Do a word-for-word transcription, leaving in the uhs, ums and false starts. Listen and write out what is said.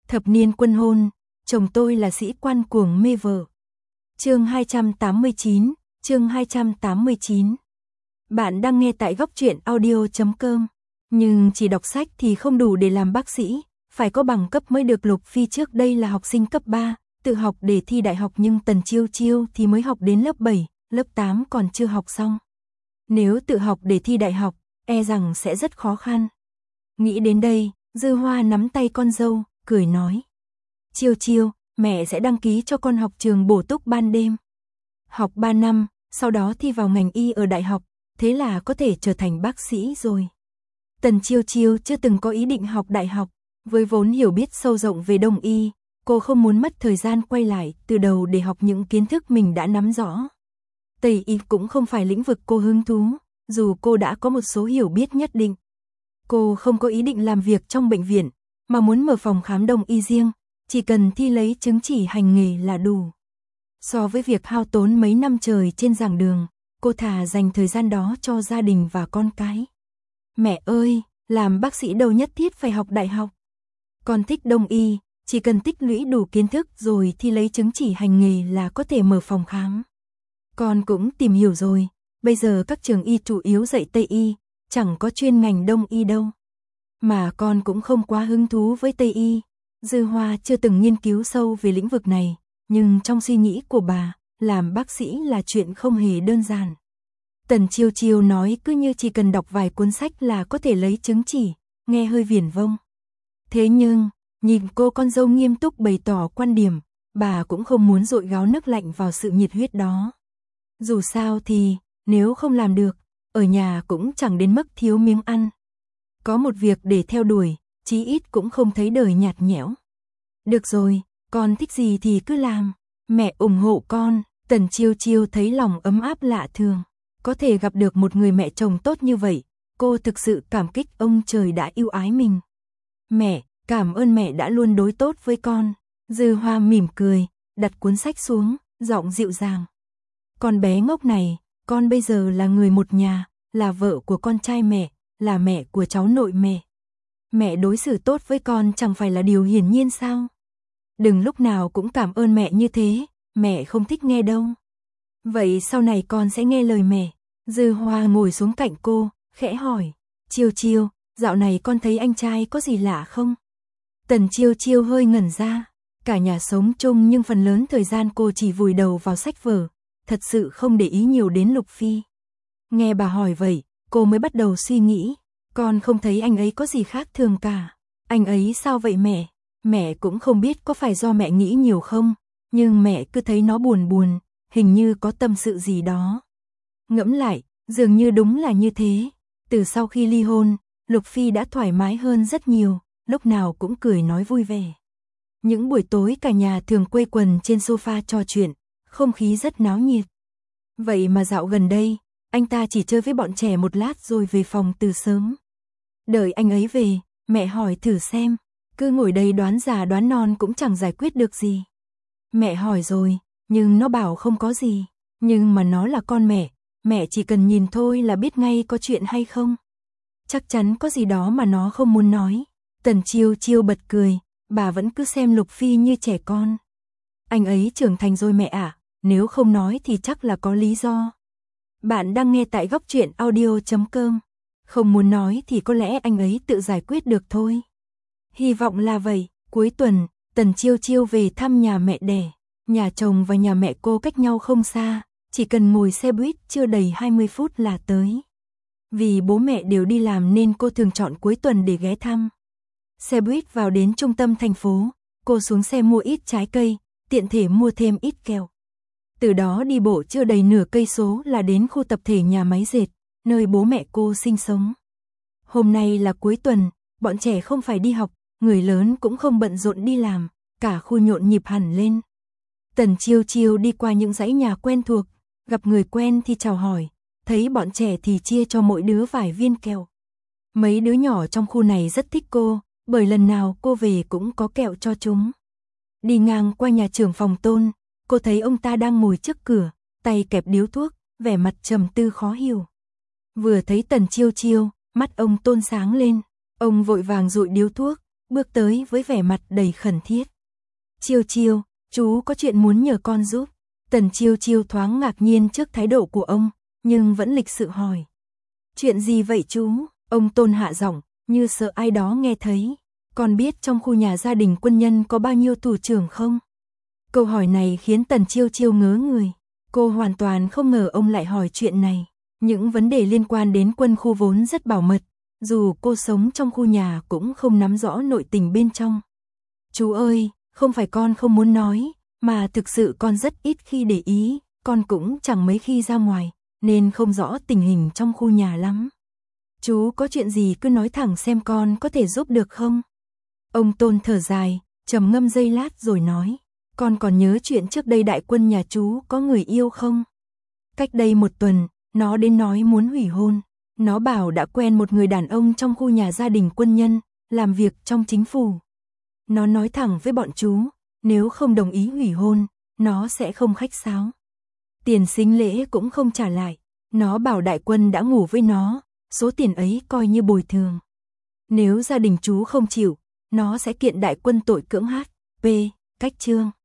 Thập niên quân hôn, chồng tôi là sĩ quan cuồng mê vợ. Chương hai trăm tám mươi chín, chương hai trăm tám mươi chín. Bạn đang nghe tại góc truyện audio chấm com. Nhưng chỉ đọc sách thì không đủ để làm bác sĩ, phải có bằng cấp mới được. Lục Phi trước đây là học sinh cấp ba, tự học để thi đại học, nhưng Tần Chiêu Chiêu thì mới học đến lớp bảy, lớp tám còn chưa học xong. Nếu tự học để thi đại học, e rằng sẽ rất khó khăn. Nghĩ đến đây, Dư Hoa nắm tay con dâu, cười nói: Chiêu Chiêu, mẹ sẽ đăng ký cho con học trường bổ túc ban đêm. Học ba năm, sau đó thi vào ngành y ở đại học, thế là có thể trở thành bác sĩ rồi. Tần Chiêu Chiêu chưa từng có ý định học đại học, với vốn hiểu biết sâu rộng về đông y, cô không muốn mất thời gian quay lại từ đầu để học những kiến thức mình đã nắm rõ. Tây y cũng không phải lĩnh vực cô hứng thú, dù cô đã có một số hiểu biết nhất định. Cô không có ý định làm việc trong bệnh viện, mà muốn mở phòng khám đông y riêng, chỉ cần thi lấy chứng chỉ hành nghề là đủ. So với việc hao tốn mấy năm trời trên giảng đường, cô thà dành thời gian đó cho gia đình và con cái. Mẹ ơi, làm bác sĩ đâu nhất thiết phải học đại học. Con thích đông y, chỉ cần tích lũy đủ kiến thức rồi thi lấy chứng chỉ hành nghề là có thể mở phòng khám. Con cũng tìm hiểu rồi, bây giờ các trường y chủ yếu dạy Tây y, chẳng có chuyên ngành đông y đâu. Mà con cũng không quá hứng thú với Tây y. Dư Hoa chưa từng nghiên cứu sâu về lĩnh vực này, nhưng trong suy nghĩ của bà, làm bác sĩ là chuyện không hề đơn giản. Tần Chiêu Chiêu nói cứ như chỉ cần đọc vài cuốn sách là có thể lấy chứng chỉ, nghe hơi viển vông. Thế nhưng, nhìn cô con dâu nghiêm túc bày tỏ quan điểm, bà cũng không muốn dội gáo nước lạnh vào sự nhiệt huyết đó. Dù sao thì, nếu không làm được, ở nhà cũng chẳng đến mức thiếu miếng ăn. Có một việc để theo đuổi, chí ít cũng không thấy đời nhạt nhẽo. Được rồi, con thích gì thì cứ làm, mẹ ủng hộ con. Tần Chiêu Chiêu thấy lòng ấm áp lạ thường, có thể gặp được một người mẹ chồng tốt như vậy, cô thực sự cảm kích ông trời đã yêu ái mình. Mẹ, cảm ơn mẹ đã luôn đối tốt với con. Dư Hoa mỉm cười, đặt cuốn sách xuống, giọng dịu dàng. Con bé ngốc này, con bây giờ là người một nhà, là vợ của con trai mẹ, là mẹ của cháu nội mẹ. Mẹ đối xử tốt với con chẳng phải là điều hiển nhiên sao? Đừng lúc nào cũng cảm ơn mẹ như thế, mẹ không thích nghe đâu. Vậy sau này con sẽ nghe lời mẹ. Dư Hoa ngồi xuống cạnh cô, khẽ hỏi: Chiêu Chiêu, dạo này con thấy anh trai có gì lạ không? Tần Chiêu Chiêu hơi ngẩn ra, cả nhà sống chung nhưng phần lớn thời gian cô chỉ vùi đầu vào sách vở, thật sự không để ý nhiều đến Lục Phi. Nghe bà hỏi vậy, cô mới bắt đầu suy nghĩ, con không thấy anh ấy có gì khác thường cả. Anh ấy sao vậy mẹ? Mẹ cũng không biết có phải do mẹ nghĩ nhiều không, nhưng mẹ cứ thấy nó buồn buồn, hình như có tâm sự gì đó. Ngẫm lại, dường như đúng là như thế. Từ sau khi ly hôn, Lục Phi đã thoải mái hơn rất nhiều, lúc nào cũng cười nói vui vẻ. Những buổi tối cả nhà thường quây quần trên sofa trò chuyện, không khí rất náo nhiệt. Vậy mà dạo gần đây, anh ta chỉ chơi với bọn trẻ một lát rồi về phòng từ sớm. Đợi anh ấy về, mẹ hỏi thử xem, cứ ngồi đây đoán già đoán non cũng chẳng giải quyết được gì. Mẹ hỏi rồi, nhưng nó bảo không có gì. Nhưng mà nó là con mẹ, mẹ chỉ cần nhìn thôi là biết ngay có chuyện hay không. Chắc chắn có gì đó mà nó không muốn nói. Tần Chiêu Chiêu bật cười, bà vẫn cứ xem Lục Phi như trẻ con. Anh ấy trưởng thành rồi mẹ ạ, nếu không nói thì chắc là có lý do. Bạn đang nghe tại góc truyện audio chấm com. Không muốn nói thì có lẽ anh ấy tự giải quyết được thôi. Hy vọng là vậy. Cuối tuần, Tần Chiêu Chiêu về thăm nhà mẹ đẻ. Nhà chồng và nhà mẹ cô cách nhau không xa, chỉ cần ngồi xe buýt chưa đầy hai mươi phút là tới. Vì bố mẹ đều đi làm nên cô thường chọn cuối tuần để ghé thăm. Xe buýt vào đến trung tâm thành phố, cô xuống xe mua ít trái cây, tiện thể mua thêm ít kẹo. Từ đó đi bộ chưa đầy nửa cây số là đến khu tập thể nhà máy dệt, nơi bố mẹ cô sinh sống. Hôm nay là cuối tuần, bọn trẻ không phải đi học, người lớn cũng không bận rộn đi làm, cả khu nhộn nhịp hẳn lên. Tần Chiêu Chiêu đi qua những dãy nhà quen thuộc, gặp người quen thì chào hỏi, thấy bọn trẻ thì chia cho mỗi đứa vài viên kẹo. Mấy đứa nhỏ trong khu này rất thích cô, bởi lần nào cô về cũng có kẹo cho chúng. Đi ngang qua nhà trưởng phòng Tôn, cô thấy ông ta đang ngồi trước cửa, tay kẹp điếu thuốc, vẻ mặt trầm tư khó hiểu. Vừa thấy Tần Chiêu Chiêu, mắt ông Tôn sáng lên, ông vội vàng dụi điếu thuốc, bước tới với vẻ mặt đầy khẩn thiết. Chiêu Chiêu, chú có chuyện muốn nhờ con giúp. Tần Chiêu Chiêu thoáng ngạc nhiên trước thái độ của ông, nhưng vẫn lịch sự hỏi. Chuyện gì vậy chú? Ông Tôn hạ giọng, như sợ ai đó nghe thấy. Con biết trong khu nhà gia đình quân nhân có bao nhiêu tù trưởng không? Câu hỏi này khiến Tần Chiêu Chiêu ngớ người. Cô hoàn toàn không ngờ ông lại hỏi chuyện này. Những vấn đề liên quan đến quân khu vốn rất bảo mật, dù cô sống trong khu nhà cũng không nắm rõ nội tình bên trong. Chú ơi, không phải con không muốn nói, mà thực sự con rất ít khi để ý, con cũng chẳng mấy khi ra ngoài, nên không rõ tình hình trong khu nhà lắm. Chú có chuyện gì cứ nói thẳng xem con có thể giúp được không? Ông Tôn thở dài, trầm ngâm giây lát rồi nói. Con còn nhớ chuyện trước đây đại quân nhà chú có người yêu không? Cách đây một tuần, nó đến nói muốn hủy hôn. Nó bảo đã quen một người đàn ông trong khu nhà gia đình quân nhân, làm việc trong chính phủ. Nó nói thẳng với bọn chú, nếu không đồng ý hủy hôn, nó sẽ không khách sáo. Tiền sính lễ cũng không trả lại. Nó bảo đại quân đã ngủ với nó, số tiền ấy coi như bồi thường. Nếu gia đình chú không chịu, nó sẽ kiện đại quân tội cưỡng hát. P. Cách chương.